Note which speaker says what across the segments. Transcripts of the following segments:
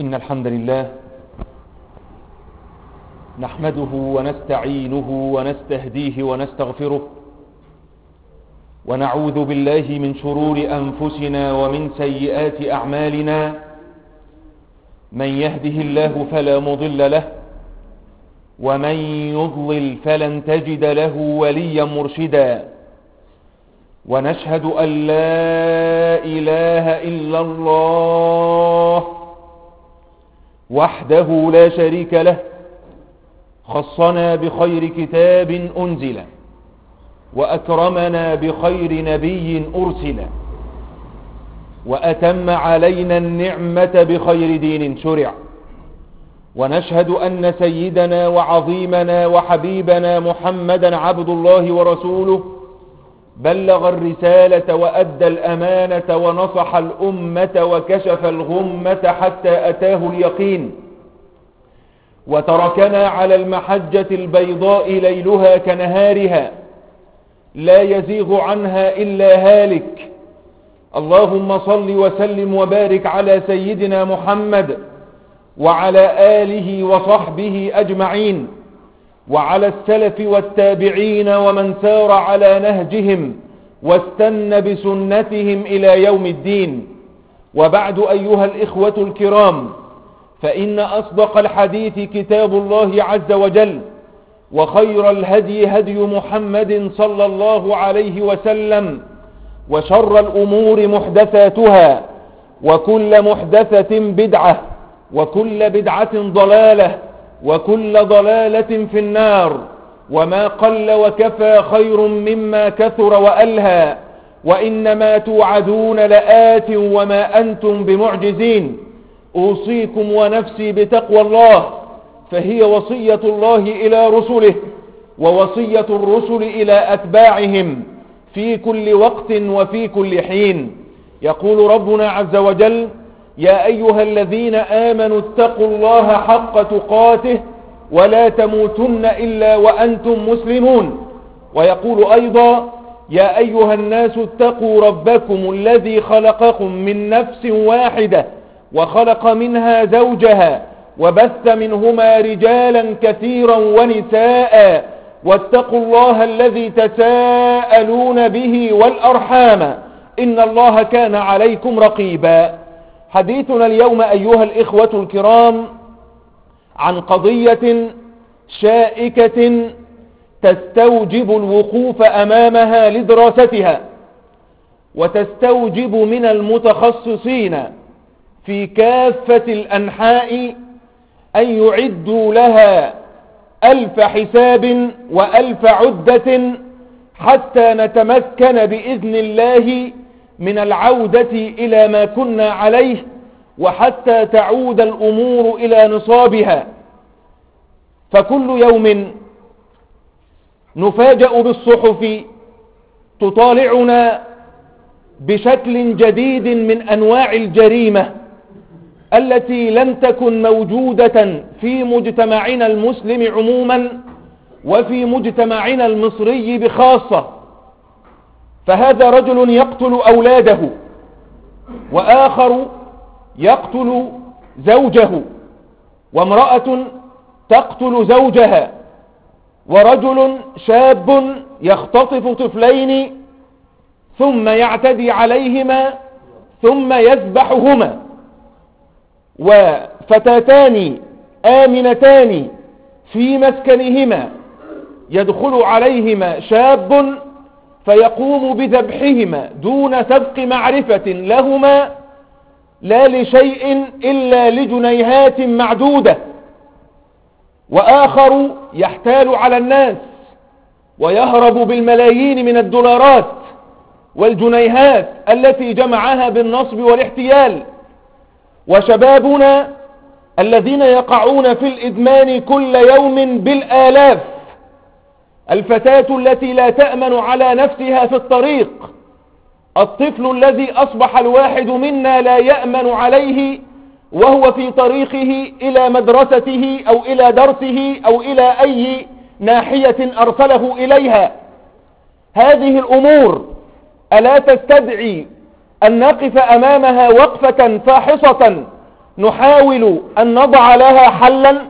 Speaker 1: إن الحمد لله نحمده ونستعينه ونستهديه ونستغفره، ونعوذ بالله من شرور أنفسنا ومن سيئات أعمالنا. من يهده الله فلا مضل له، ومن يضلل فلن تجد له وليا مرشدا. ونشهد أن لا إله إلا الله وحده لا شريك له، خصنا بخير كتاب أنزل، وأكرمنا بخير نبي أرسل، وأتم علينا النعمة بخير دين شرع. ونشهد أن سيدنا وعظيمنا وحبيبنا محمدا عبد الله ورسوله، بلغ الرسالة وأدى الأمانة ونصح الأمة وكشف الغمة حتى أتاه اليقين، وتركنا على المحجة البيضاء ليلها كنهارها، لا يزيغ عنها إلا هالك. اللهم صل وسلم وبارك على سيدنا محمد وعلى آله وصحبه أجمعين، وعلى السلف والتابعين ومن سار على نهجهم واستنى بسنتهم إلى يوم الدين. وبعد أيها الإخوة الكرام، فإن أصدق الحديث كتاب الله عز وجل، وخير الهدي هدي محمد صلى الله عليه وسلم، وشر الأمور محدثاتها، وكل محدثة بدعة، وكل بدعة ضلالة، وكل ضلالة في النار. وما قل وكفى خير مما كثر وألهى، وإنما توعدون لآت وما أنتم بمعجزين. أوصيكم ونفسي بتقوى الله، فهي وصية الله إلى رسله، ووصية الرسل إلى أتباعهم في كل وقت وفي كل حين. يقول ربنا عز وجل: يا أيها الذين آمنوا اتقوا الله حق تقاته ولا تموتن إلا وأنتم مسلمون. ويقول أيضا: يا أيها الناس اتقوا ربكم الذي خلقكم من نفس واحدة وخلق منها زوجها وبث منهما رجالا كثيرا ونساء، واتقوا الله الذي تساءلون به والأرحام إن الله كان عليكم رقيبا. حديثنا اليوم أيها الإخوة الكرام عن قضية شائكة تستوجب الوقوف أمامها لدراستها، وتستوجب من المتخصصين في كافة الأنحاء أن يعدوا لها 1000 حساب و1000 عدة، حتى نتمكن بإذن الله من العودة إلى ما كنا عليه، وحتى تعود الأمور إلى نصابها. فكل يوم نفاجأ بالصحف تطالعنا بشكل جديد من أنواع الجريمة التي لم تكن موجودة في مجتمعنا المسلم عموما، وفي مجتمعنا المصري بخاصة. فهذا رجل يقتل أولاده، وآخر يقتل زوجه، وامرأة تقتل زوجها، ورجل شاب يختطف طفلين ثم يعتدي عليهما ثم يذبحهما، وفتاتان آمنتان في مسكنهما يدخل عليهما شاب فيقوم بذبحهما دون سبق معرفة لهما، لا لشيء إلا لجنيهات معدودة. وآخر يحتال على الناس ويهرب بالملايين من الدولارات والجنيهات التي جمعها بالنصب والاحتيال. وشبابنا الذين يقعون في الإدمان كل يوم بالآلاف، الفتاة التي لا تأمن على نفسها في الطريق، الطفل الذي أصبح الواحد منا لا يأمن عليه وهو في طريقه إلى مدرسته أو إلى درسه أو إلى أي ناحية أرسله إليها. هذه الأمور ألا تستدعي أن نقف أمامها وقفة فاحصة نحاول أن نضع لها حلا.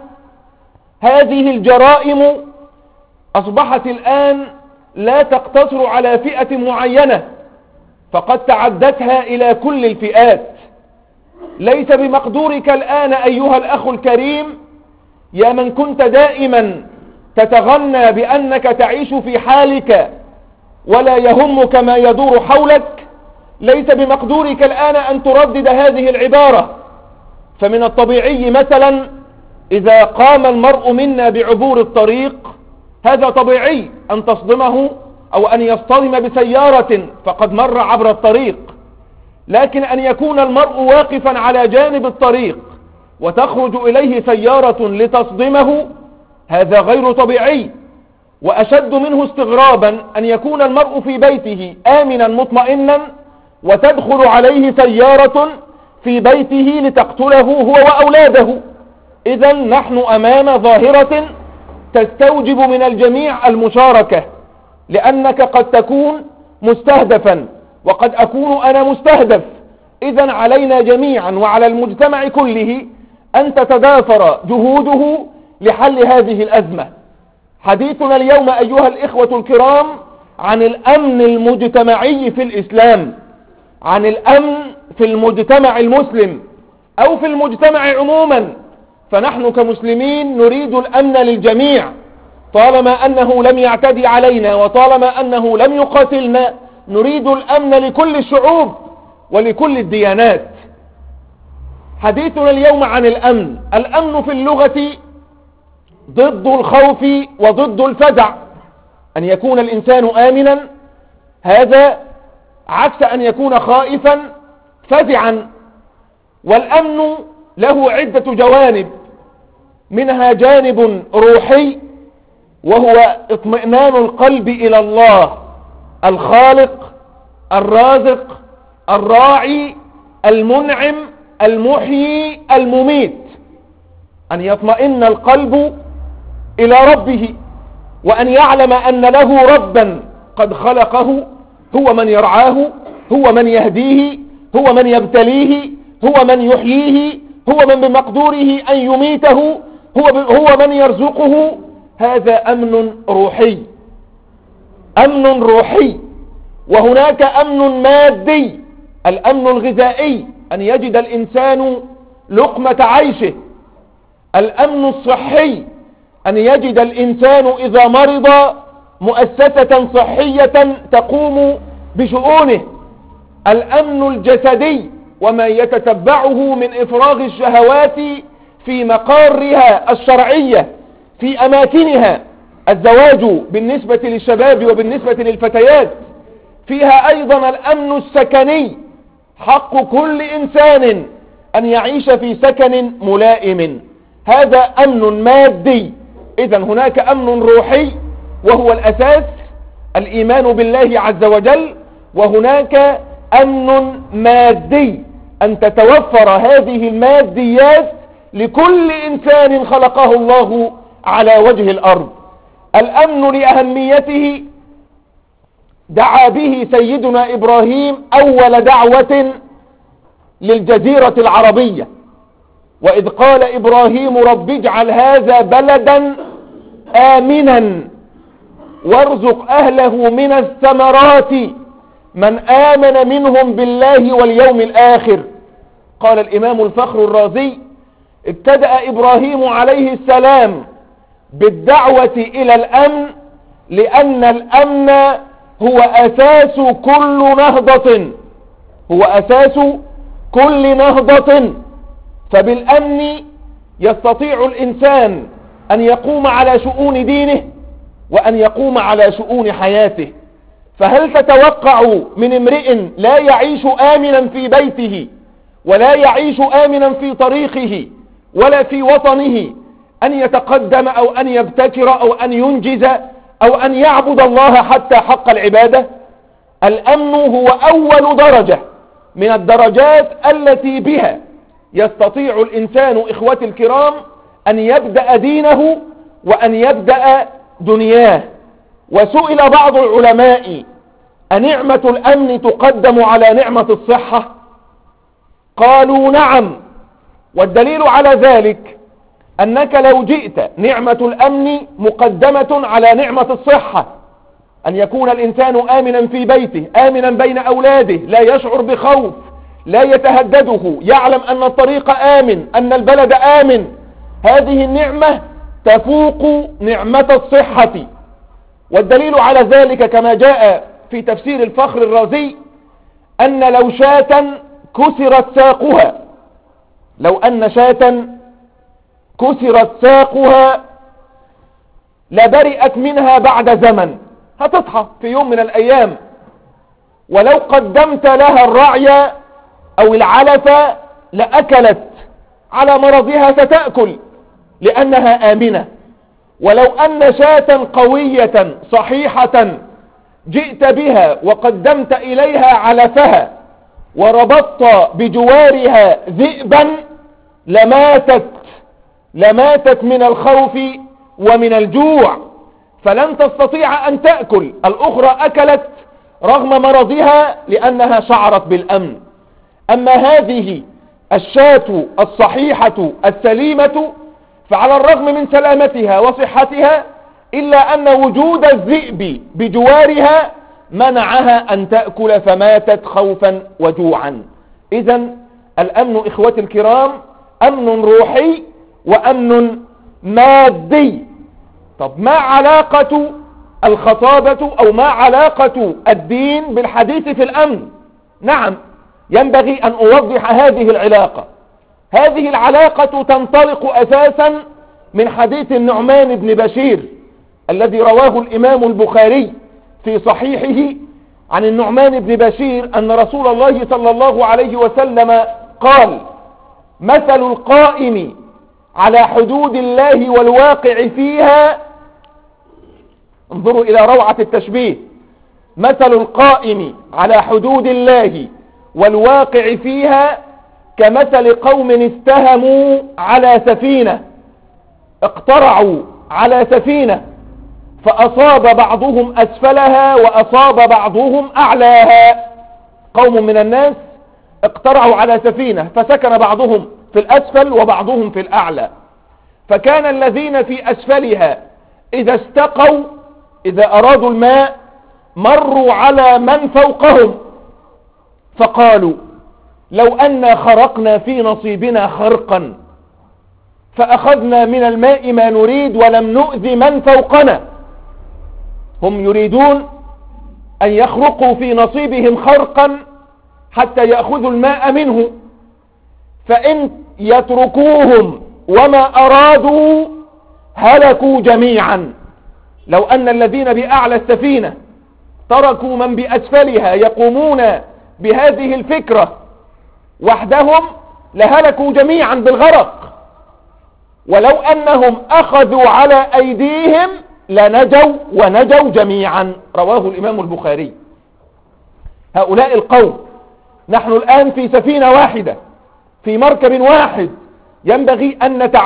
Speaker 1: هذه الجرائم أصبحت الآن لا تقتصر على فئة معينة، فقد تعدتها إلى كل الفئات. ليس بمقدورك الآن أيها الأخ الكريم، يا من كنت دائما تتغنى بأنك تعيش في حالك ولا يهمك ما يدور حولك، ليس بمقدورك الآن أن تردد هذه العبارة. فمن الطبيعي مثلا إذا قام المرء منا بعبور الطريق، هذا طبيعي أن تصدمه أو أن يصطدم بسيارة فقد مر عبر الطريق، لكن أن يكون المرء واقفا على جانب الطريق وتخرج إليه سيارة لتصدمه، هذا غير طبيعي. وأشد منه استغرابا أن يكون المرء في بيته آمنا مطمئنا وتدخل عليه سيارة في بيته لتقتله هو وأولاده. إذا نحن أمام ظاهرة تستوجب من الجميع المشاركة، لأنك قد تكون مستهدفا وقد أكون أنا مستهدف. إذا علينا جميعا وعلى المجتمع كله أن تتضافر جهوده لحل هذه الأزمة. حديثنا اليوم أيها الإخوة الكرام عن الأمن المجتمعي في الإسلام، عن الأمن في المجتمع المسلم أو في المجتمع عموما. فنحن كمسلمين نريد الأمن للجميع، طالما أنه لم يعتدي علينا وطالما أنه لم يقاتلنا نريد الأمن لكل الشعوب ولكل الديانات. حديثنا اليوم عن الأمن. الأمن في اللغة ضد الخوف وضد الفزع. أن يكون الإنسان آمنا هذا عكس أن يكون خائفا فزعا. والأمن له عدة جوانب، منها جانب روحي وهو اطمئنان القلب إلى الله الخالق الرازق الراعي المنعم المحيي المميت. أن يطمئن القلب إلى ربه وأن يعلم أن له ربا قد خلقه، هو من يرعاه، هو من يهديه، هو من يبتليه، هو من يحييه، هو من بمقدوره أن يميته، هو من يرزقه. هذا أمن روحي، أمن روحي. وهناك أمن مادي، الأمن الغذائي، أن يجد الإنسان لقمة عيشه. الأمن الصحي، أن يجد الإنسان إذا مرض مؤسسة صحية تقوم بشؤونه. الأمن الجسدي، وما يتتبعه من إفراغ الشهوات في مقارها الشرعية في أماكنها. الزواج بالنسبة للشباب وبالنسبة للفتيات. فيها أيضا الأمن السكني، حق كل إنسان أن يعيش في سكن ملائم. هذا أمن مادي. إذا هناك أمن روحي وهو الأساس، الإيمان بالله عز وجل. وهناك أمن مادي، أن تتوفر هذه الماديات لكل إنسان خلقه الله على وجه الأرض. الأمن لأهميته دعا به سيدنا إبراهيم أول دعوة للجزيرة العربية، وإذ قال إبراهيم رب اجعل هذا بلدا آمنا وارزق أهله من الثمرات من آمن منهم بالله واليوم الآخر. قال الإمام الفخر الرازي ابتدأ إبراهيم عليه السلام بالدعوة إلى الأمن لأن الأمن هو أساس كل نهضة، هو أساس كل نهضة. فبالأمن يستطيع الإنسان أن يقوم على شؤون دينه وأن يقوم على شؤون حياته. فهل تتوقع من امرئ لا يعيش آمنا في بيته ولا يعيش آمنا في طريقه ولا في وطنه أن يتقدم أو أن يبتكر أو أن ينجز أو أن يعبد الله حتى حق العبادة؟ الأمن هو أول درجة من الدرجات التي بها يستطيع الإنسان إخوتي الكرام أن يبدأ دينه وأن يبدأ دنياه. وسئل بعض العلماء أنعمة الأمن تقدم على نعمة الصحة؟ قالوا نعم، والدليل على ذلك أنك لو جئت نعمة الأمن مقدمة على نعمة الصحة، أن يكون الإنسان آمنا في بيته، آمنا بين أولاده، لا يشعر بخوف، لا يتهدده، يعلم أن الطريق آمن، أن البلد آمن. هذه النعمة تفوق نعمة الصحة. والدليل على ذلك كما جاء في تفسير الفخر الرازي أن لو شاة كسرت ساقها، لو أن شاة كسرت ساقها لبرئت منها بعد زمن، هتصحى في يوم من الأيام. ولو قدمت لها الرعي أو العلف لأكلت، على مرضها ستأكل لأنها آمنة. ولو أن شاة قوية صحيحة جئت بها وقدمت إليها علفها وربطت بجوارها ذئبا لماتت من الخوف ومن الجوع، فلن تستطيع أن تأكل. الأخرى أكلت رغم مرضها لأنها شعرت بالأمن. أما هذه الشاة الصحيحة السليمة فعلى الرغم من سلامتها وصحتها إلا أن وجود الذئب بجوارها منعها أن تأكل فماتت خوفا وجوعا. إذن الأمن إخوتي الكرام أمن روحي وأمن مادي. طب ما علاقة الخطابة أو ما علاقة الدين بالحديث في الأمن؟ نعم، ينبغي أن أوضح هذه العلاقة. هذه العلاقة تنطلق أساسا من حديث النعمان بن بشير الذي رواه الإمام البخاري في صحيحه عن النعمان بن بشير أن رسول الله صلى الله عليه وسلم قال: مثل القائم على حدود الله والواقع فيها، انظروا إلى روعة التشبيه، مثل القائم على حدود الله والواقع فيها كمثل قوم استهموا على سفينة، اقترعوا على سفينة فأصاب بعضهم أسفلها وأصاب بعضهم أعلاها. قوم من الناس اقترعوا على سفينة فسكن بعضهم في الأسفل وبعضهم في الأعلى، فكان الذين في أسفلها إذا استقوا، إذا أرادوا الماء مروا على من فوقهم فقالوا: لو أن خرقنا في نصيبنا خرقا فأخذنا من الماء ما نريد ولم نؤذي من فوقنا. هم يريدون أن يخرقوا في نصيبهم خرقا حتى يأخذوا الماء منه، فإن يتركوهم وما أرادوا هلكوا جميعا. لو أن الذين بأعلى السفينة تركوا من بأسفلها يقومون بهذه الفكرة وحدهم لهلكوا جميعا بالغرق، ولو أنهم أخذوا على أيديهم لنجوا ونجوا جميعا. رواه الإمام البخاري. هؤلاء القوم، نحن الآن في سفينة واحدة في مركب واحد، ينبغي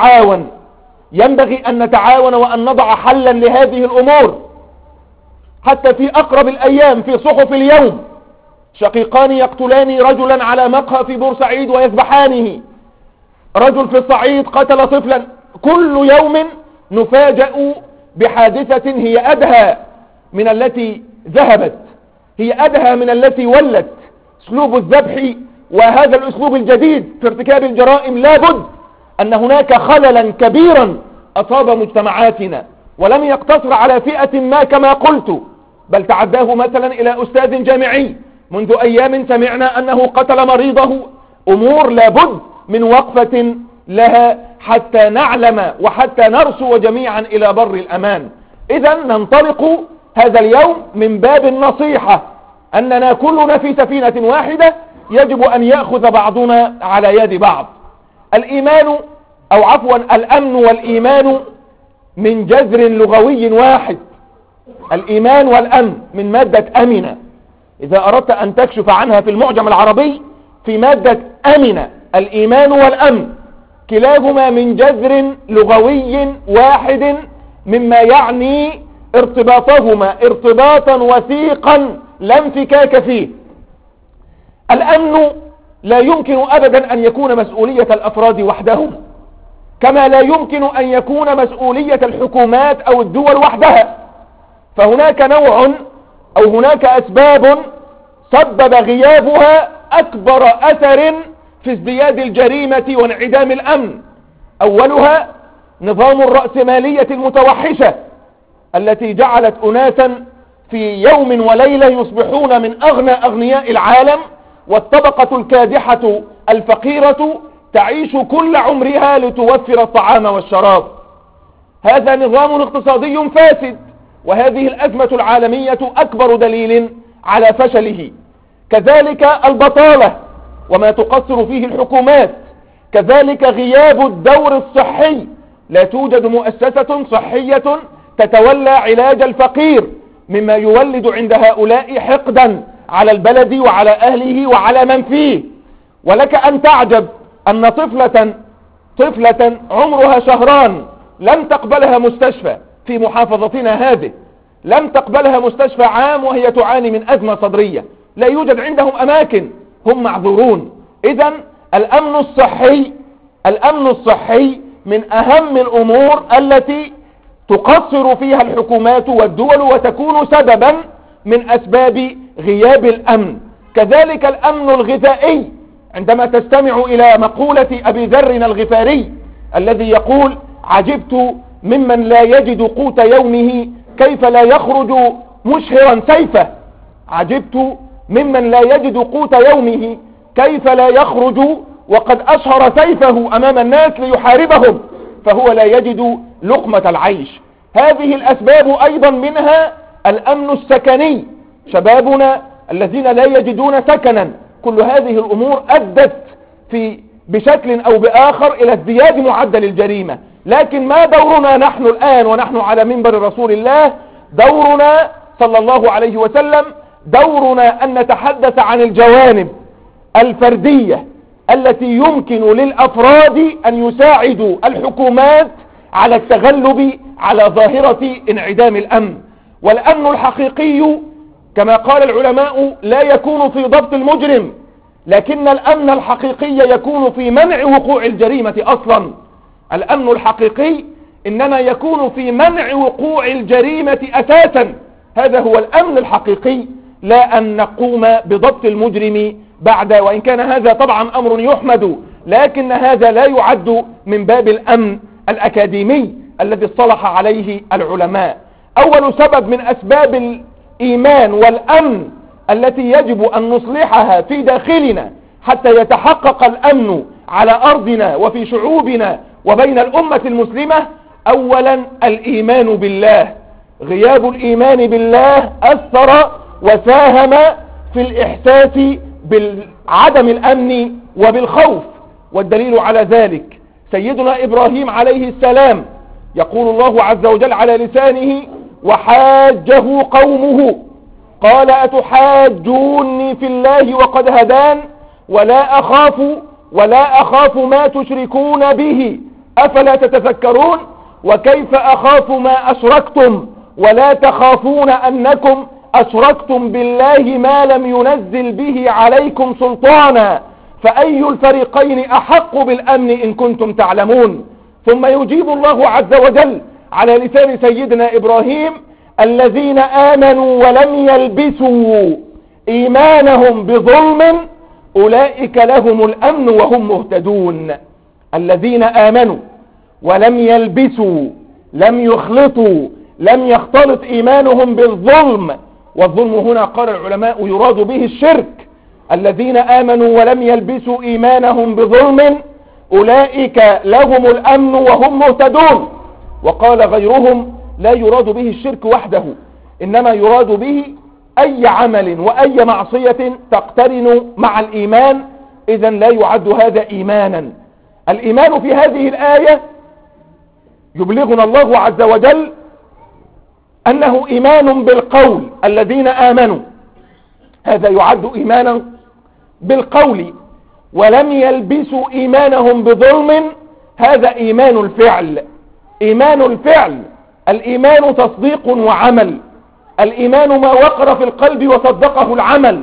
Speaker 1: أن نتعاون وأن نضع حلا لهذه الأمور. حتى في أقرب الأيام في صحف اليوم شقيقان يقتلان رجلا على مقهى في بورسعيد ويذبحانه، رجل في الصعيد قتل طفلا. كل يوم نفاجأ بحادثة هي أدهى من التي ذهبت، هي أدهى من التي ولت. اسلوب الذبح وهذا الاسلوب الجديد في ارتكاب الجرائم لابد أن هناك خللا كبيرا أصاب مجتمعاتنا، ولم يقتصر على فئة ما كما قلت، بل تعداه مثلا إلى أستاذ جامعي منذ أيام سمعنا أنه قتل مريضه. أمور لابد من وقفة لها حتى نعلم وحتى نرسو جميعا إلى بر الأمان. إذا ننطلق هذا اليوم من باب النصيحة أننا كلنا في سفينة واحدة، يجب أن يأخذ بعضنا على يد بعض. الأمن والإيمان من جذر لغوي واحد. الإيمان والأمن من مادة أمنة، إذا أردت أن تكشف عنها في المعجم العربي في مادة أمنة. الإيمان والأمن كلاهما من جذر لغوي واحد، مما يعني ارتباطهما ارتباطا وثيقا لا انفكاك فيه. الأمن لا يمكن أبدا أن يكون مسؤولية الأفراد وحدهم، كما لا يمكن أن يكون مسؤولية الحكومات أو الدول وحدها. فهناك نوع أو هناك أسباب سبب غيابها أكبر أثر في ازدياد الجريمة وانعدام الأمن. أولها نظام الرأسمالية المتوحشة التي جعلت أناسا في يوم وليلة يصبحون من أغنى أغنياء العالم، والطبقة الكادحة الفقيرة تعيش كل عمرها لتوفر الطعام والشراب. هذا نظام اقتصادي فاسد، وهذه الأزمة العالمية أكبر دليل على فشله. كذلك البطالة وما تقصر فيه الحكومات، كذلك غياب الدور الصحي، لا توجد مؤسسة صحية تتولى علاج الفقير، مما يولد عند هؤلاء حقدا على البلد وعلى أهله وعلى من فيه. ولك أن تعجب أن طفلة عمرها شهران لم تقبلها مستشفى في محافظتنا هذه، لم تقبلها مستشفى عام وهي تعاني من أزمة صدرية، لا يوجد عندهم أماكن، هم معذورون. إذن الأمن الصحي من أهم الأمور التي تقصر فيها الحكومات والدول وتكون سببا من أسباب غياب الأمن. كذلك الأمن الغذائي، عندما تستمع إلى مقولة أبي ذر الغفاري الذي يقول: عجبت ممن لا يجد قوت يومه كيف لا يخرج مشهرا سيفه. عجبت ممن لا يجد قوت يومه كيف لا يخرج وقد أشهر سيفه أمام الناس ليحاربهم، فهو لا يجد لقمة العيش. هذه الأسباب أيضا منها الأمن السكني، شبابنا الذين لا يجدون سكنا. كل هذه الأمور أدت بشكل أو بآخر إلى ازدياد معدل الجريمة. لكن ما دورنا نحن الآن ونحن على منبر رسول الله؟ دورنا صلى الله عليه وسلم، دورنا أن نتحدث عن الجوانب الفردية التي يمكن للأفراد أن يساعدوا الحكومات على التغلب على ظاهرة انعدام الأمن. والأمن الحقيقي كما قال العلماء لا يكون في ضبط المجرم، لكن الأمن الحقيقي يكون في منع وقوع الجريمة أصلا. الأمن الحقيقي إنما يكون في منع وقوع الجريمة أساسا، هذا هو الأمن الحقيقي، لا أن نقوم بضبط المجرم بعد، وإن كان هذا طبعا أمر يحمد، لكن هذا لا يعد من باب الأمن الأكاديمي الذي اصطلح عليه العلماء. أول سبب من أسباب الإيمان والأمن التي يجب أن نصلحها في داخلنا حتى يتحقق الأمن على أرضنا وفي شعوبنا وبين الأمة المسلمة: أولا الإيمان بالله. غياب الإيمان بالله أثر وساهم في الإحساس بعدم الأمن وبالخوف. والدليل على ذلك سيدنا إبراهيم عليه السلام، يقول الله عز وجل على لسانه: وحاجه قومه قال أتحاجوني في الله وقد هدان ولا أخاف ما تشركون به أفلا تتذكرون وكيف أخاف ما أشركتم ولا تخافون أنكم أشركتم بالله ما لم ينزل به عليكم سلطانا فأي الفريقين أحق بالأمن إن كنتم تعلمون. ثم يجيب الله عز وجل على لسان سيدنا إبراهيم: الذين آمنوا ولم يلبسوا إيمانهم بظلم أولئك لهم الأمن وهم مهتدون. الذين آمنوا ولم يلبسوا، لم يخلطوا، لم يختلط إيمانهم بالظلم، والظلم هنا قال العلماء يراد به الشرك. الذين آمنوا ولم يلبسوا إيمانهم بظلم أولئك لهم الأمن وهم مهتدون. وقال غيرهم لا يراد به الشرك وحده، إنما يراد به أي عمل وأي معصية تقترن مع الإيمان، إذن لا يعد هذا إيمانا. الإيمان في هذه الآية يبلغنا الله عز وجل أنه إيمان بالقول. الذين آمنوا هذا يعد إيمانا بالقول، ولم يلبسوا إيمانهم بظلم هذا إيمان الفعل. إيمان الفعل، الإيمان تصديق وعمل، الإيمان ما وقر في القلب وصدقه العمل.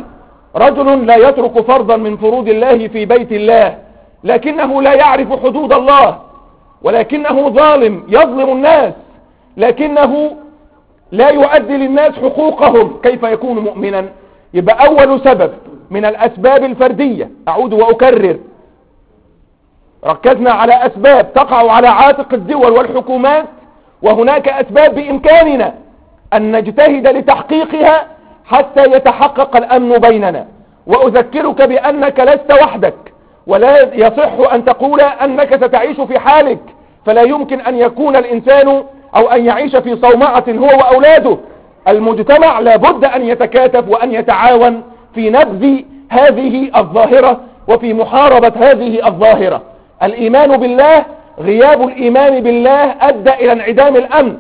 Speaker 1: رجل لا يترك فرضا من فروض الله في بيت الله، لكنه لا يعرف حدود الله، ولكنه ظالم يظلم الناس، لكنه لا يؤدي للناس حقوقهم، كيف يكون مؤمنا؟ يبقى أول سبب من الأسباب الفردية، أعود وأكرر، ركزنا على أسباب تقع على عاتق الدول والحكومات، وهناك أسباب بإمكاننا أن نجتهد لتحقيقها حتى يتحقق الأمن بيننا. وأذكرك بأنك لست وحدك، ولا يصح أن تقول أنك ستعيش في حالك، فلا يمكن أن يكون الإنسان أو أن يعيش في صومعة هو وأولاده. المجتمع لابد أن يتكاتف وأن يتعاون في نبذ هذه الظاهرة وفي محاربة هذه الظاهرة. الإيمان بالله، غياب الإيمان بالله أدى إلى انعدام الأمن.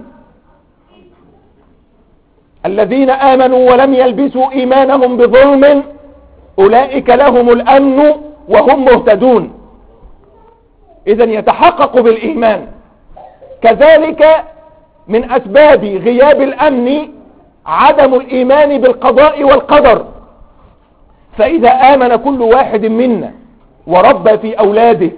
Speaker 1: الذين آمنوا ولم يلبسوا إيمانهم بظلم أولئك لهم الأمن وهم مهتدون. إذن يتحقق بالإيمان. كذلك من أسباب غياب الأمن عدم الإيمان بالقضاء والقدر. فإذا آمن كل واحد منا وربى في أولاده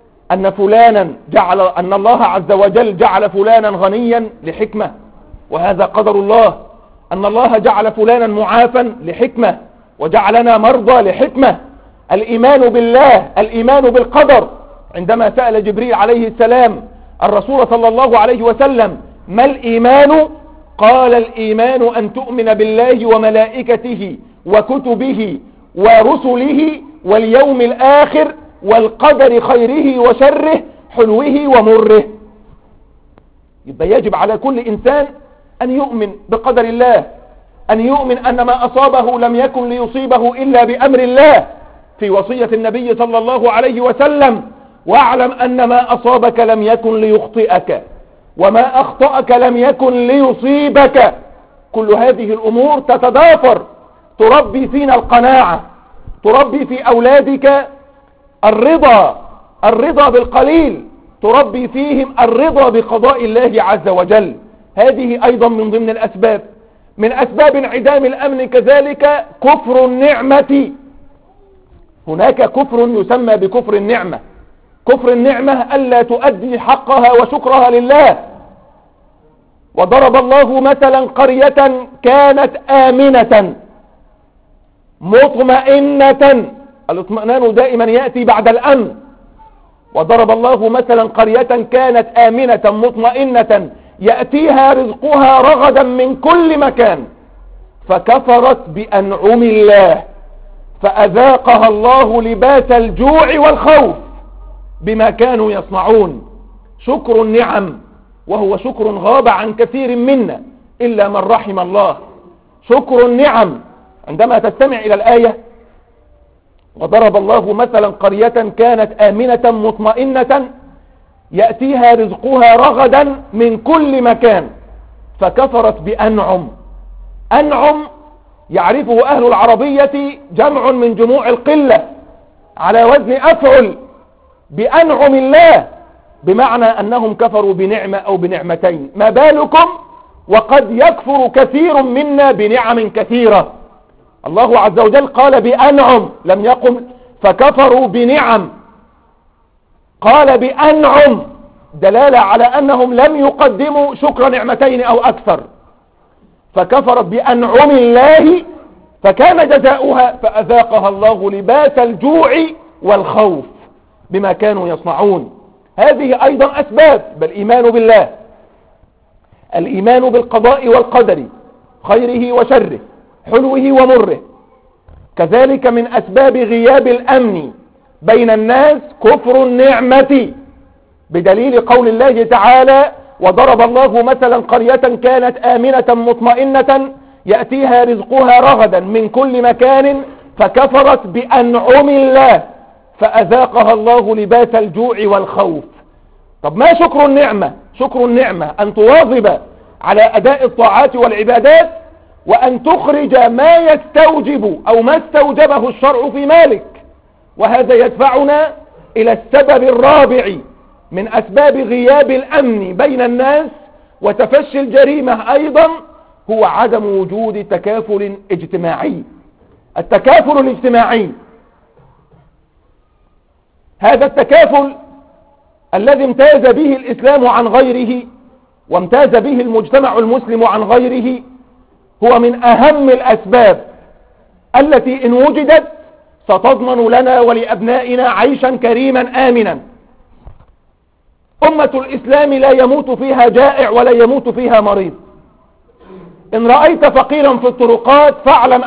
Speaker 1: أن الله عز وجل جعل فلانا غنيا لحكمة، وهذا قدر الله، أن الله جعل فلانا معافا لحكمة، وجعلنا مرضى لحكمة. الإيمان بالله، الإيمان بالقدر. عندما سأل جبريل عليه السلام الرسول صلى الله عليه وسلم ما الإيمان؟ قال الإيمان أن تؤمن بالله وملائكته وكتبه ورسله واليوم الآخر والقدر خيره وشره حلوه ومره. يبقى يجب على كل إنسان أن يؤمن بقدر الله، أن يؤمن أن ما أصابه لم يكن ليصيبه إلا بأمر الله، في وصية النبي صلى الله عليه وسلم: واعلم أن ما أصابك لم يكن ليخطئك وما أخطأك لم يكن ليصيبك. كل هذه الأمور تتضافر، تربي فينا القناعة، تربي في أولادك الرضا بالقليل، تربي فيهم الرضا بقضاء الله عز وجل. هذه أيضا من ضمن الأسباب. من أسباب انعدام الأمن كذلك كفر النعمة. هناك كفر يسمى بكفر النعمة. كفر النعمة ألا تؤدي حقها وشكرها لله. وضرب الله مثلا قرية كانت آمنة مطمئنة. الاطمئنان دائما يأتي بعد الأمن. وضرب الله مثلا قرية كانت آمنة مطمئنة يأتيها رزقها رغدا من كل مكان فكفرت بأنعم الله فأذاقها الله لباس الجوع والخوف بما كانوا يصنعون. شكر النعم، وهو شكر غاب عن كثير منا إلا من رحم الله. شكر النعم. عندما تستمع إلى الآية: وضرب الله مثلا قرية كانت آمنة مطمئنة يأتيها رزقها رغدا من كل مكان فكفرت بأنعم. أنعم يعرفه أهل العربية جمع من جموع القلة على وزن أفعل. بأنعم الله بمعنى أنهم كفروا بنعمة أو بنعمتين. ما بالكم وقد يكفر كثير منا بنعم كثيرة. الله عز وجل قال بأنعم، لم يقم فكفروا بنعم، قال بأنعم، دلالة على أنهم لم يقدموا شكر نعمتين أو أكثر. فكفرت بأنعم الله فكان جزاؤها فأذاقها الله لباس الجوع والخوف بما كانوا يصنعون. هذه أيضا أسباب. بالإيمان بالله، الإيمان بالقضاء والقدر خيره وشره حلوه ومره. كذلك من أسباب غياب الأمن بين الناس كفر النعمة، بدليل قول الله تعالى: وضرب الله مثلا قرية كانت آمنة مطمئنة يأتيها رزقها رغدا من كل مكان فكفرت بأنعم الله فأذاقها الله لباس الجوع والخوف. طب ما شكر النعمة؟ شكر النعمة أن تواظب على أداء الطاعات والعبادات، وأن تخرج ما يستوجب أو ما استوجبه الشرع في مالك. وهذا يدفعنا إلى السبب الرابع من أسباب غياب الأمن بين الناس وتفشي الجريمة أيضا، هو عدم وجود تكافل اجتماعي. التكافل الاجتماعي. هذا التكافل الذي امتاز به الإسلام عن غيره وامتاز به المجتمع المسلم عن غيره هو من أهم الأسباب التي إن وجدت ستضمن لنا ولأبنائنا عيشا كريما آمنا. أمة الإسلام لا يموت فيها جائع ولا يموت فيها مريض. إن رأيت فقيرا في الطرقات فاعلم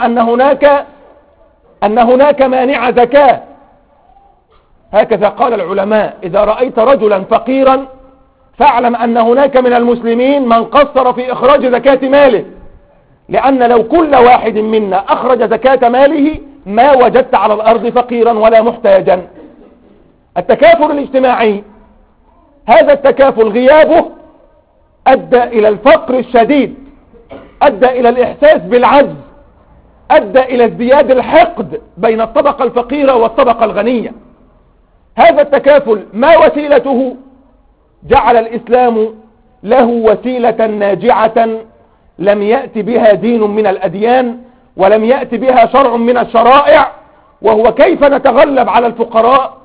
Speaker 1: أن هناك مانع زكاة. هكذا قال العلماء: إذا رأيت رجلا فقيرا فاعلم أن هناك من المسلمين من قصر في إخراج زكاة ماله، لأن لو كل واحد منا أخرج زكاة ماله ما وجدت على الأرض فقيرا ولا محتاجا. التكافل الاجتماعي، هذا التكافل غيابه أدى إلى الفقر الشديد، أدى إلى الإحساس بالعجز، أدى إلى ازدياد الحقد بين الطبقة الفقيرة والطبقة الغنية. هذا التكافل ما وسيلته؟ جعل الإسلام له وسيلة ناجعة لم يأتي بها دين من الأديان ولم يأتي بها شرع من الشرائع، وهو كيف نتغلب على الفقراء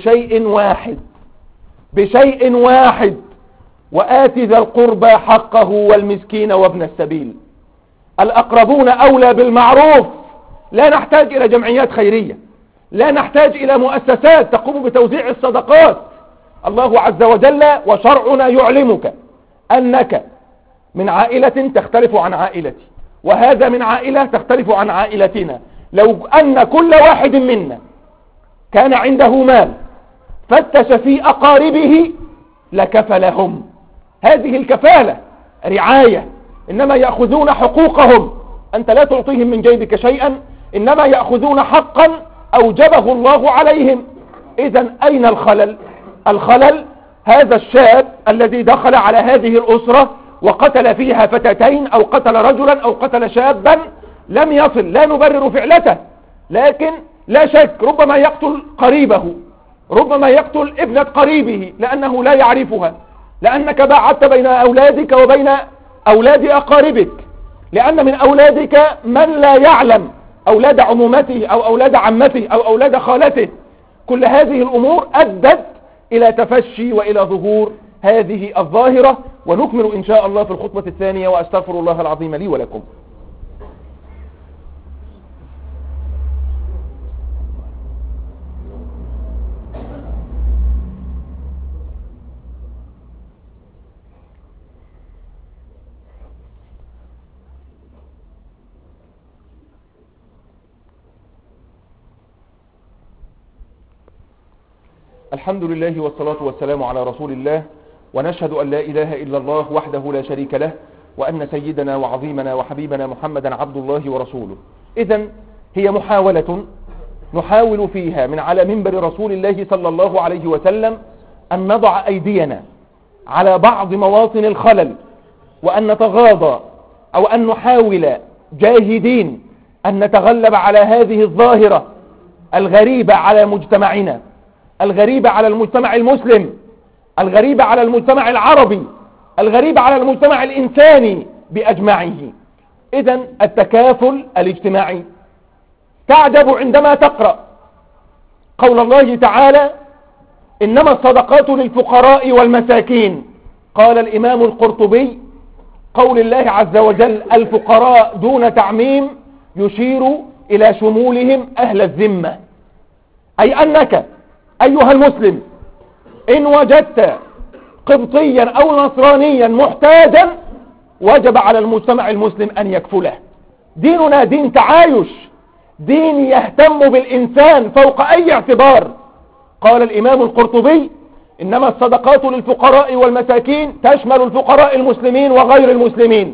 Speaker 1: بشيء واحد: وآت ذا القربى حقه والمسكين وابن السبيل. الأقربون أولى بالمعروف. لا نحتاج إلى جمعيات خيرية، لا نحتاج إلى مؤسسات تقوم بتوزيع الصدقات. الله عز وجل وشرعنا يعلمك أنك من عائلة تختلف عن عائلتي، وهذا من عائلة تختلف عن عائلتنا. لو أن كل واحد منا كان عنده مال فتش في أقاربه لكفلهم. هذه الكفالة رعاية، إنما يأخذون حقوقهم. أنت لا تعطيهم من جيبك شيئا، إنما يأخذون حقا أوجبه الله عليهم. إذن أين الخلل؟ الخلل هذا الشاب الذي دخل على هذه الأسرة وقتل فيها فتاتين أو قتل رجلا أو قتل شابا، لم يصل. لا نبرر فعلته، لكن لا شك ربما يقتل قريبه، ربما يقتل ابنة قريبه لأنه لا يعرفها، لأنك باعدت بين أولادك وبين أولاد أقاربك، لأن من أولادك من لا يعلم، أولاد عمومته أو أولاد عمته أو أولاد خالته. كل هذه الأمور أدت إلى تفشي وإلى ظهور هذه الظاهرة، ونكمل إن شاء الله في الخطبة الثانية، وأستغفر الله العظيم لي ولكم. الحمد لله والصلاة والسلام على رسول الله، ونشهد أن لا إله إلا الله وحده لا شريك له، وأن سيدنا وعظيمنا وحبيبنا محمدا عبد الله ورسوله. إذن هي محاولة نحاول فيها من على منبر رسول الله صلى الله عليه وسلم أن نضع أيدينا على بعض مواطن الخلل، وأن نتغاضى أو أن نحاول جاهدين أن نتغلب على هذه الظاهرة الغريبة على مجتمعنا، الغريبة على المجتمع المسلم، الغريبة على المجتمع العربي، الغريبة على المجتمع الإنساني بأجمعه. إذن التكافل الاجتماعي. تعجب عندما تقرأ قول الله تعالى: إنما الصدقات للفقراء والمساكين. قال الإمام القرطبي: قول الله عز وجل الفقراء دون تعميم يشير إلى شمولهم أهل الذمة، أي أنك أيها المسلم إن وجدت قبطيا أو نصرانيا محتاجا وجب على المجتمع المسلم أن يكفله. ديننا دين تعايش، دين يهتم بالإنسان فوق أي اعتبار. قال الإمام القرطبي: إنما الصدقات للفقراء والمساكين تشمل الفقراء المسلمين وغير المسلمين.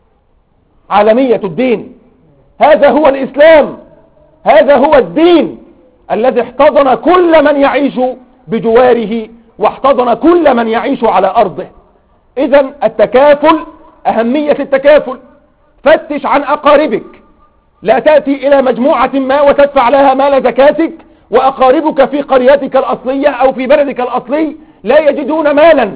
Speaker 1: عالمية الدين، هذا هو الإسلام، هذا هو الدين الذي احتضن كل من يعيش بجواره واحتضن كل من يعيش على أرضه. إذن التكافل، أهمية التكافل. فتش عن أقاربك، لا تأتي إلى مجموعة ما وتدفع لها مال زكاتك وأقاربك في قريتك الأصلية أو في بلدك الأصلي لا يجدون مالا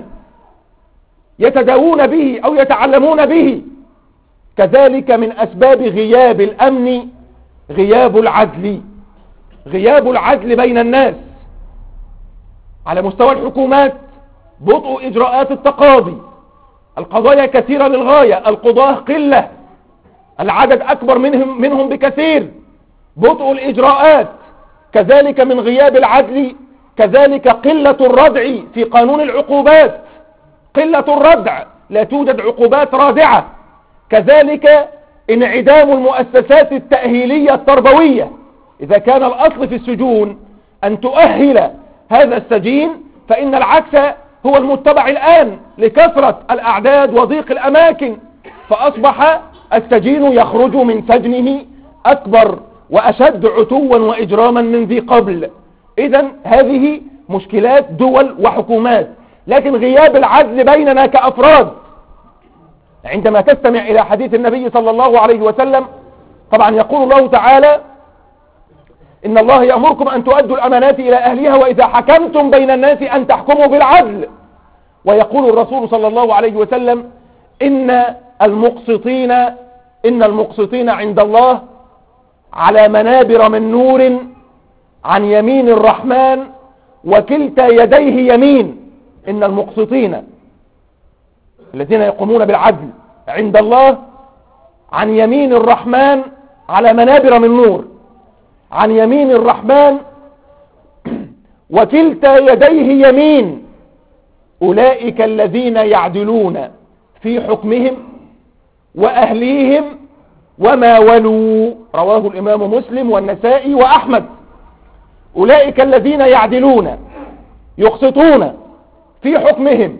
Speaker 1: يتداوون به أو يتعلمون به. كذلك من أسباب غياب الأمن غياب العدل، غياب العدل بين الناس. على مستوى الحكومات بطء إجراءات التقاضي، القضايا كثيرة للغاية، القضاة قلة، العدد أكبر منهم بكثير، بطء الإجراءات، كذلك من غياب العدل كذلك قلة الردع في قانون العقوبات، قلة الردع، لا توجد عقوبات رادعة، كذلك انعدام المؤسسات التأهيلية التربوية. إذا كان الأصل في السجون أن تؤهل هذا السجين، فإن العكس هو المتبع الآن لكثرة الأعداد وضيق الأماكن، فأصبح السجين يخرج من سجنه أكبر وأشد عتوا وإجراما من ذي قبل. إذن هذه مشكلات دول وحكومات. لكن غياب العدل بيننا كأفراد، عندما تستمع إلى حديث النبي صلى الله عليه وسلم، طبعا يقول الله تعالى: إن الله يأمركم أن تؤدوا الأمانات إلى أهلها وإذا حكمتم بين الناس أن تحكموا بالعدل. ويقول الرسول صلى الله عليه وسلم: إن المقسطين عند الله على منابر من نور عن يمين الرحمن وكلتا يديه يمين. إن المقسطين الذين يقومون بالعدل عند الله عن يمين الرحمن على منابر من نور عن يمين الرحمن وكلتا يديه يمين، أولئك الذين يعدلون في حكمهم وأهليهم وما ولوا. رواه الإمام مسلم والنسائي وأحمد. أولئك الذين يعدلون، يقسطون في حكمهم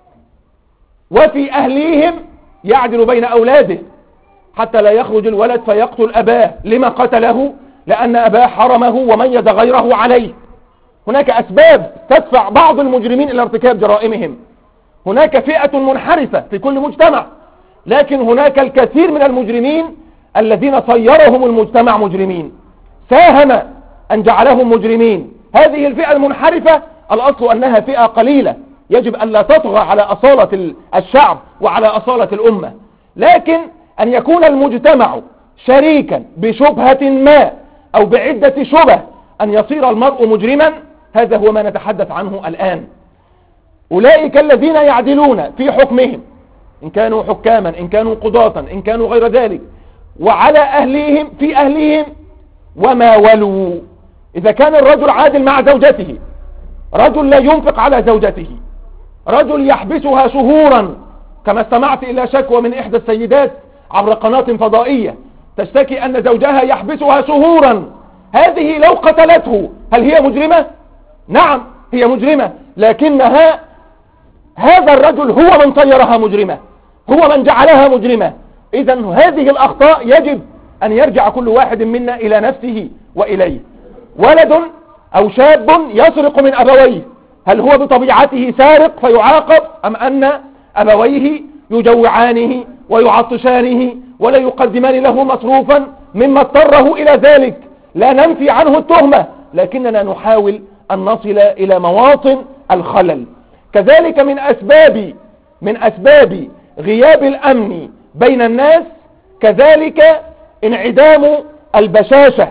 Speaker 1: وفي أهليهم، يعدل بين أولاده حتى لا يخرج الولد فيقتل أباه. لما قتله؟ لأن أباه حرمه وميز غيره عليه. هناك أسباب تدفع بعض المجرمين إلى ارتكاب جرائمهم. هناك فئة منحرفة في كل مجتمع، لكن هناك الكثير من المجرمين الذين صيرهم المجتمع مجرمين، ساهم أن جعلهم مجرمين. هذه الفئة المنحرفة الأصل أنها فئة قليلة، يجب أن لا تطغى على أصالة الشعب وعلى أصالة الأمة، لكن أن يكون المجتمع شريكا بشبهة ما أو بعدة شبه أن يصير المرء مجرما، هذا هو ما نتحدث عنه الآن. أولئك الذين يعدلون في حكمهم، إن كانوا حكاما، إن كانوا قضاة، إن كانوا غير ذلك، وعلى أهليهم، في أهليهم وما ولوا. إذا كان الرجل عادل مع زوجته، رجل لا ينفق على زوجته، رجل يحبسها شهورا، كما استمعت إلى شكوى من إحدى السيدات عبر قناة فضائية تشتكي أن زوجها يحبسها شهورا، هذه لو قتلته هل هي مجرمة؟ نعم هي مجرمة، لكنها هذا الرجل هو من صيرها مجرمة، هو من جعلها مجرمة. إذن هذه الأخطاء يجب أن يرجع كل واحد منا إلى نفسه وإليه. ولد أو شاب يسرق من أبويه، هل هو بطبيعته سارق فيعاقب، أم أن أبويه يجوعانه ويعطشانه ولا يقدمان له مصروفا مما اضطره إلى ذلك؟ لا ننفي عنه التهمة، لكننا نحاول أن نصل إلى مواطن الخلل. كذلك من أسباب غياب الأمن بين الناس كذلك انعدام البشاشة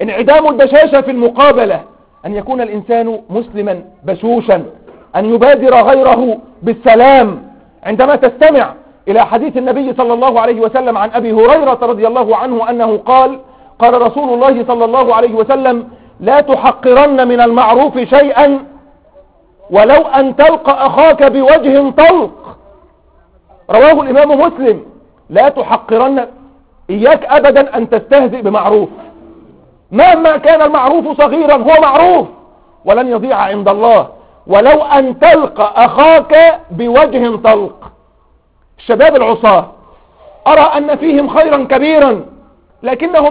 Speaker 1: في المقابلة، أن يكون الإنسان مسلما بشوشا، أن يبادر غيره بالسلام. عندما تستمع إلى حديث النبي صلى الله عليه وسلم عن أبي هريرة رضي الله عنه أنه قال رسول الله صلى الله عليه وسلم: لا تحقرن من المعروف شيئا ولو أن تلقى أخاك بوجه طلق. رواه الإمام مسلم. لا تحقرن، إياك أبدا أن تستهزئ بمعروف، مهما كان المعروف صغيرا هو معروف ولن يضيع عند الله، ولو أن تلقى أخاك بوجه طلق. الشباب العصاة أرى أن فيهم خيرا كبيرا، لكنهم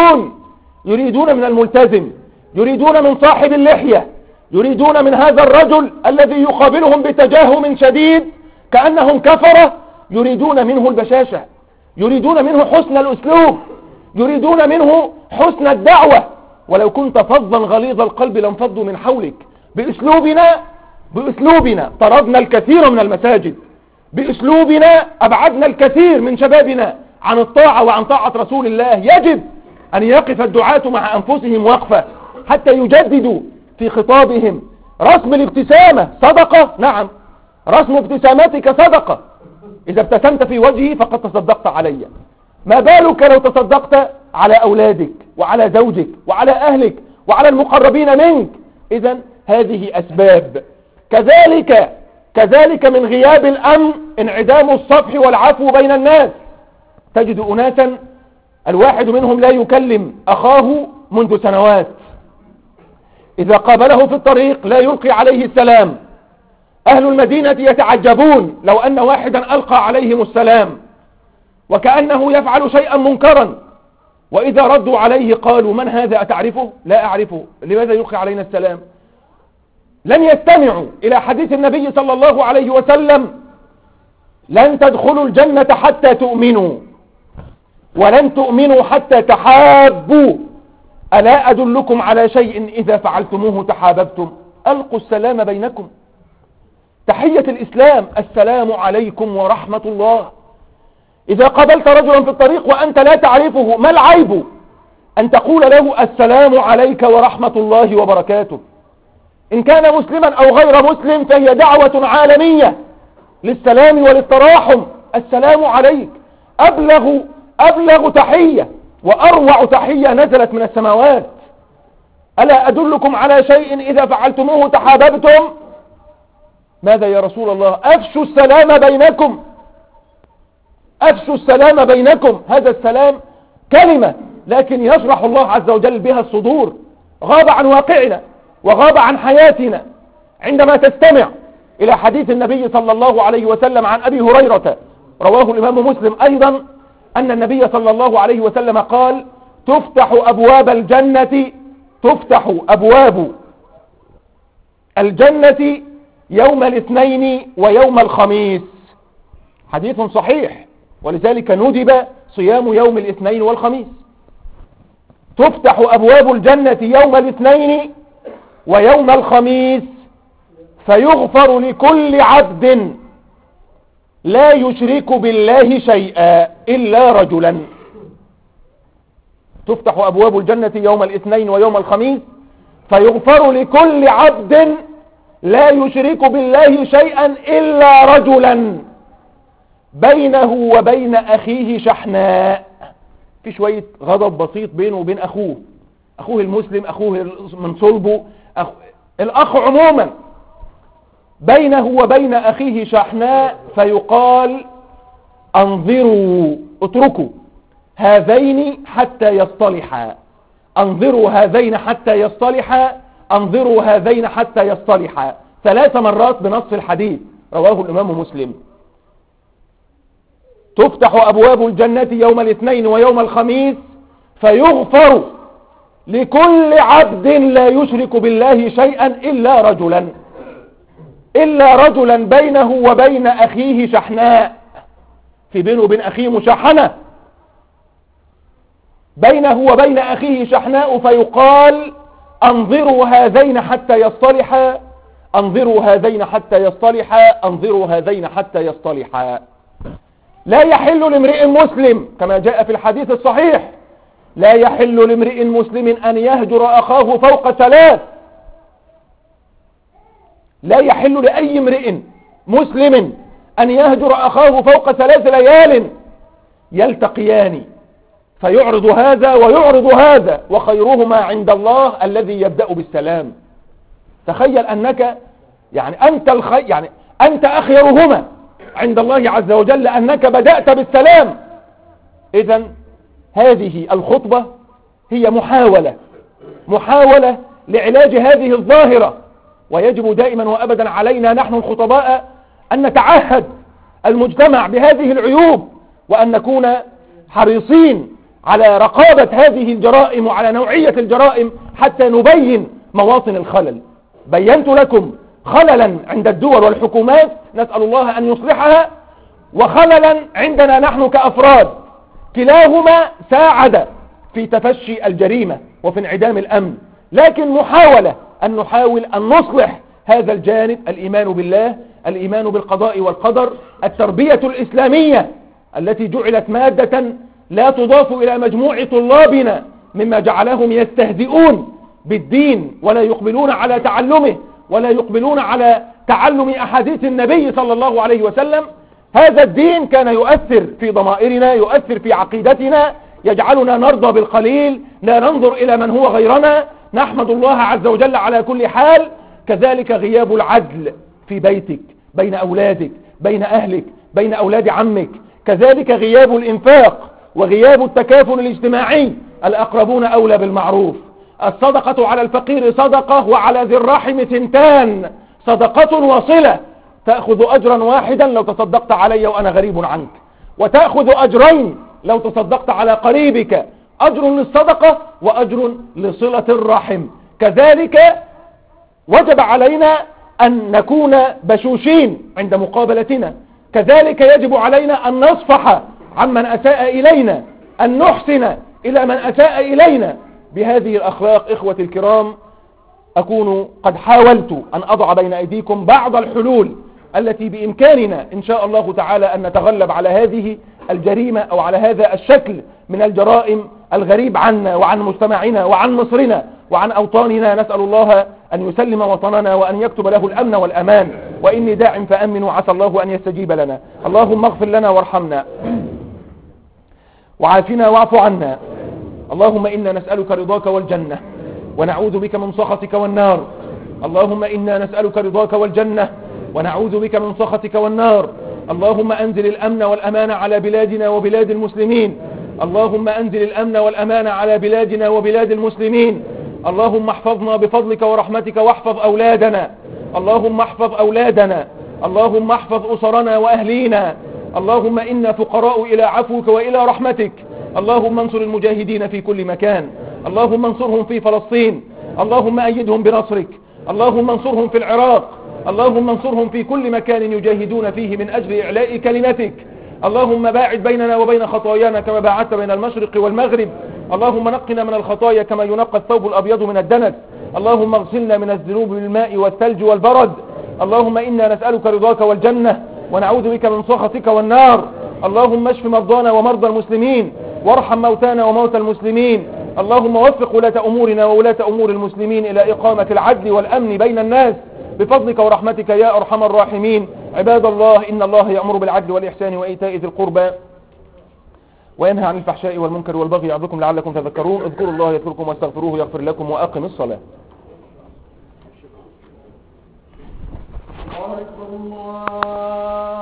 Speaker 1: يريدون من الملتزم، يريدون من صاحب اللحية، يريدون من هذا الرجل الذي يقابلهم بتجاهم شديد كأنهم كفرة، يريدون منه البشاشة، يريدون منه حسن الأسلوب، يريدون منه حسن الدعوة. ولو كنت فظا غليظ القلب لانفضوا من حولك. بأسلوبنا طردنا الكثير من المساجد، بأسلوبنا أبعدنا الكثير من شبابنا عن الطاعة وعن طاعة رسول الله. يجب أن يقف الدعاة مع أنفسهم وقفة حتى يجددوا في خطابهم. رسم الابتسامة صدقة، نعم، رسم ابتسامتك صدقة. إذا ابتسمت في وجهي فقد تصدقت علي، ما بالك لو تصدقت على أولادك وعلى زوجك وعلى أهلك وعلى المقربين منك. إذن هذه أسباب. كذلك من غياب الأمن انعدام الصفح والعفو بين الناس. تجد أناسا الواحد منهم لا يكلم أخاه منذ سنوات، إذا قابله في الطريق لا يلقي عليه السلام. أهل المدينة يتعجبون لو أن واحدا ألقى عليهم السلام وكأنه يفعل شيئا منكرا، وإذا ردوا عليه قالوا: من هذا أتعرفه؟ لا أعرفه، لماذا يلقي علينا السلام؟ لم يستمعوا إلى حديث النبي صلى الله عليه وسلم: لن تدخلوا الجنة حتى تؤمنوا، ولن تؤمنوا حتى تحابوا، ألا أدلكم على شيء إذا فعلتموه تحاببتم؟ ألقوا السلام بينكم. تحية الإسلام: السلام عليكم ورحمة الله. إذا قابلت رجلا في الطريق وأنت لا تعرفه، ما العيب أن تقول له: السلام عليك ورحمة الله وبركاته؟ إن كان مسلما أو غير مسلم فهي دعوة عالمية للسلام وللتراحم. السلام عليك أبلغ تحية وأروع تحية نزلت من السماوات. ألا أدلكم على شيء إذا فعلتموه تحاببتم؟ ماذا يا رسول الله؟ أفشوا السلام بينكم، أفشوا السلام بينكم. هذا السلام كلمة لكن يشرح الله عز وجل بها الصدور. غاب عن واقعنا وغاب عن حياتنا. عندما تستمع إلى حديث النبي صلى الله عليه وسلم عن أبي هريرة رواه الإمام مسلم أيضا أن النبي صلى الله عليه وسلم قال: تفتح أبواب الجنة يوم الاثنين ويوم الخميس. حديث صحيح، ولذلك ندب صيام يوم الاثنين والخميس. تفتح أبواب الجنة يوم الاثنين ويوم الخميس فيغفر لكل عبد لا يشرك بالله شيئا إلا رجلا. تفتح أبواب الجنة يوم الاثنين ويوم الخميس فيغفر لكل عبد لا يشرك بالله شيئا إلا رجلا بينه وبين أخيه شحناء. في شوية غضب بسيط بينه وبين أخوه المسلم، أخوه من صلبه، الأخ عموما، بينه وبين أخيه شحناء، فيقال: أنظروا، اتركوا هذين حتى يصطلحا، أنظروا هذين حتى يصطلحا، أنظروا هذين حتى يصطلحا، 3 مرات بنص الحديث رواه الإمام مسلم. تفتح أبواب الجنة يوم الاثنين ويوم الخميس فيغفر لكل عبد لا يشرك بالله شيئا إلا رجلا بينه وبين أخيه شحناء، في بينه وبين أخيه مشاحنة، بينه وبين أخيه شحناء، فيقال: أنظروا هذين حتى يصطلحا، أنظروا هذين حتى يصطلحا، أنظروا هذين حتى يصطلحا. لا يحل لامرئ مسلم كما جاء في الحديث الصحيح، لا يحل لامرئ مسلم أن يهجر أخاه فوق 3. لا يحل لأي امرئ مسلم أن يهجر أخاه فوق 3 ليال يلتقيان فيعرض هذا ويعرض هذا، وخيرهما عند الله الذي يبدأ بالسلام. تخيل أنك أنت أخيرهما عند الله عز وجل أنك بدأت بالسلام. إذن هذه الخطبة هي محاولة لعلاج هذه الظاهرة، ويجب دائما وأبدا علينا نحن الخطباء أن نتعهد المجتمع بهذه العيوب، وأن نكون حريصين على رقابة هذه الجرائم وعلى نوعية الجرائم حتى نبين مواطن الخلل. بينت لكم خللا عند الدول والحكومات نسأل الله أن يصلحها، وخللا عندنا نحن كأفراد، كلاهما ساعد في تفشي الجريمة وفي انعدام الأمن. لكن نحاول أن نصلح هذا الجانب: الإيمان بالله، الإيمان بالقضاء والقدر، التربية الإسلامية التي جعلت مادة لا تضاف إلى مجموع طلابنا مما جعلهم يستهزئون بالدين ولا يقبلون على تعلمه ولا يقبلون على تعلم أحاديث النبي صلى الله عليه وسلم. هذا الدين كان يؤثر في ضمائرنا، يؤثر في عقيدتنا، يجعلنا نرضى بالقليل، لا ننظر إلى من هو غيرنا، نحمد الله عز وجل على كل حال. كذلك غياب العدل في بيتك، بين أولادك، بين أهلك، بين أولاد عمك. كذلك غياب الإنفاق وغياب التكافل الاجتماعي. الأقربون أولى بالمعروف. الصدقة على الفقير صدقة، وعلى ذي الرحم ثنتان، صدقة وصلة. تأخذ أجرا واحدا لو تصدقت علي وأنا غريب عنك، وتأخذ أجرين لو تصدقت على قريبك، أجر للصدقة وأجر لصلة الرحم. كذلك وجب علينا أن نكون بشوشين عند مقابلتنا. كذلك يجب علينا أن نصفح عمن أساء إلينا، أن نحسن إلى من أساء إلينا بهذه الأخلاق. إخوة الكرام، أكون قد حاولت أن أضع بين أيديكم بعض الحلول التي بإمكاننا إن شاء الله تعالى أن نتغلب على هذه الجريمة أو على هذا الشكل من الجرائم الغريب عنا وعن مجتمعنا وعن مصرنا وعن أوطاننا. نسأل الله أن يسلم وطننا وأن يكتب له الأمن والأمان. وإني داع فأمن وعسى الله أن يستجيب لنا. اللهم اغفر لنا وارحمنا وعافنا واعف عنا. اللهم إنا نسألك رضاك والجنة ونعوذ بك من سخطك والنار. اللهم إنا نسألك رضاك والجنة ونعوذ بك من سخطك والنار. اللهم أنزل الأمن والأمان على بلادنا وبلاد المسلمين. اللهم أنزل الأمن والأمان على بلادنا وبلاد المسلمين. اللهم احفظنا بفضلك ورحمتك واحفظ أولادنا. اللهم احفظ أولادنا. اللهم احفظ أسرنا وأهلينا. اللهم إنا فقراء إلى عفوك وإلى رحمتك. اللهم انصر المجاهدين في كل مكان. اللهم انصرهم في فلسطين. اللهم أيدهم بنصرك. اللهم انصرهم في العراق. اللهم انصرهم في كل مكان يجاهدون فيه من أجل إعلاء كلمتك. اللهم باعد بيننا وبين خطايانا كما باعدت بين المشرق والمغرب. اللهم نقنا من الخطايا كما ينقى الثوب الأبيض من الدنس. اللهم اغسلنا من الذنوب بالماء والثلج والبرد. اللهم إنا نسألك رضاك والجنة ونعوذ بك من سخطك والنار. اللهم اشف مرضانا ومرضى المسلمين، وارحم موتانا وموتى المسلمين. اللهم وفق ولاة أمورنا وولاة أمور المسلمين إلى إقامة العدل والأمن بين الناس بفضلك ورحمتك يا أرحم الراحمين. عباد الله، إن الله يأمر بالعدل والإحسان وإيتاء ذي القربى وينهى عن الفحشاء والمنكر والبغي يعظكم لعلكم تذكرون. اذكروا الله يذكركم واستغفروه يغفر لكم وأقم الصلاة. الله أكبر الله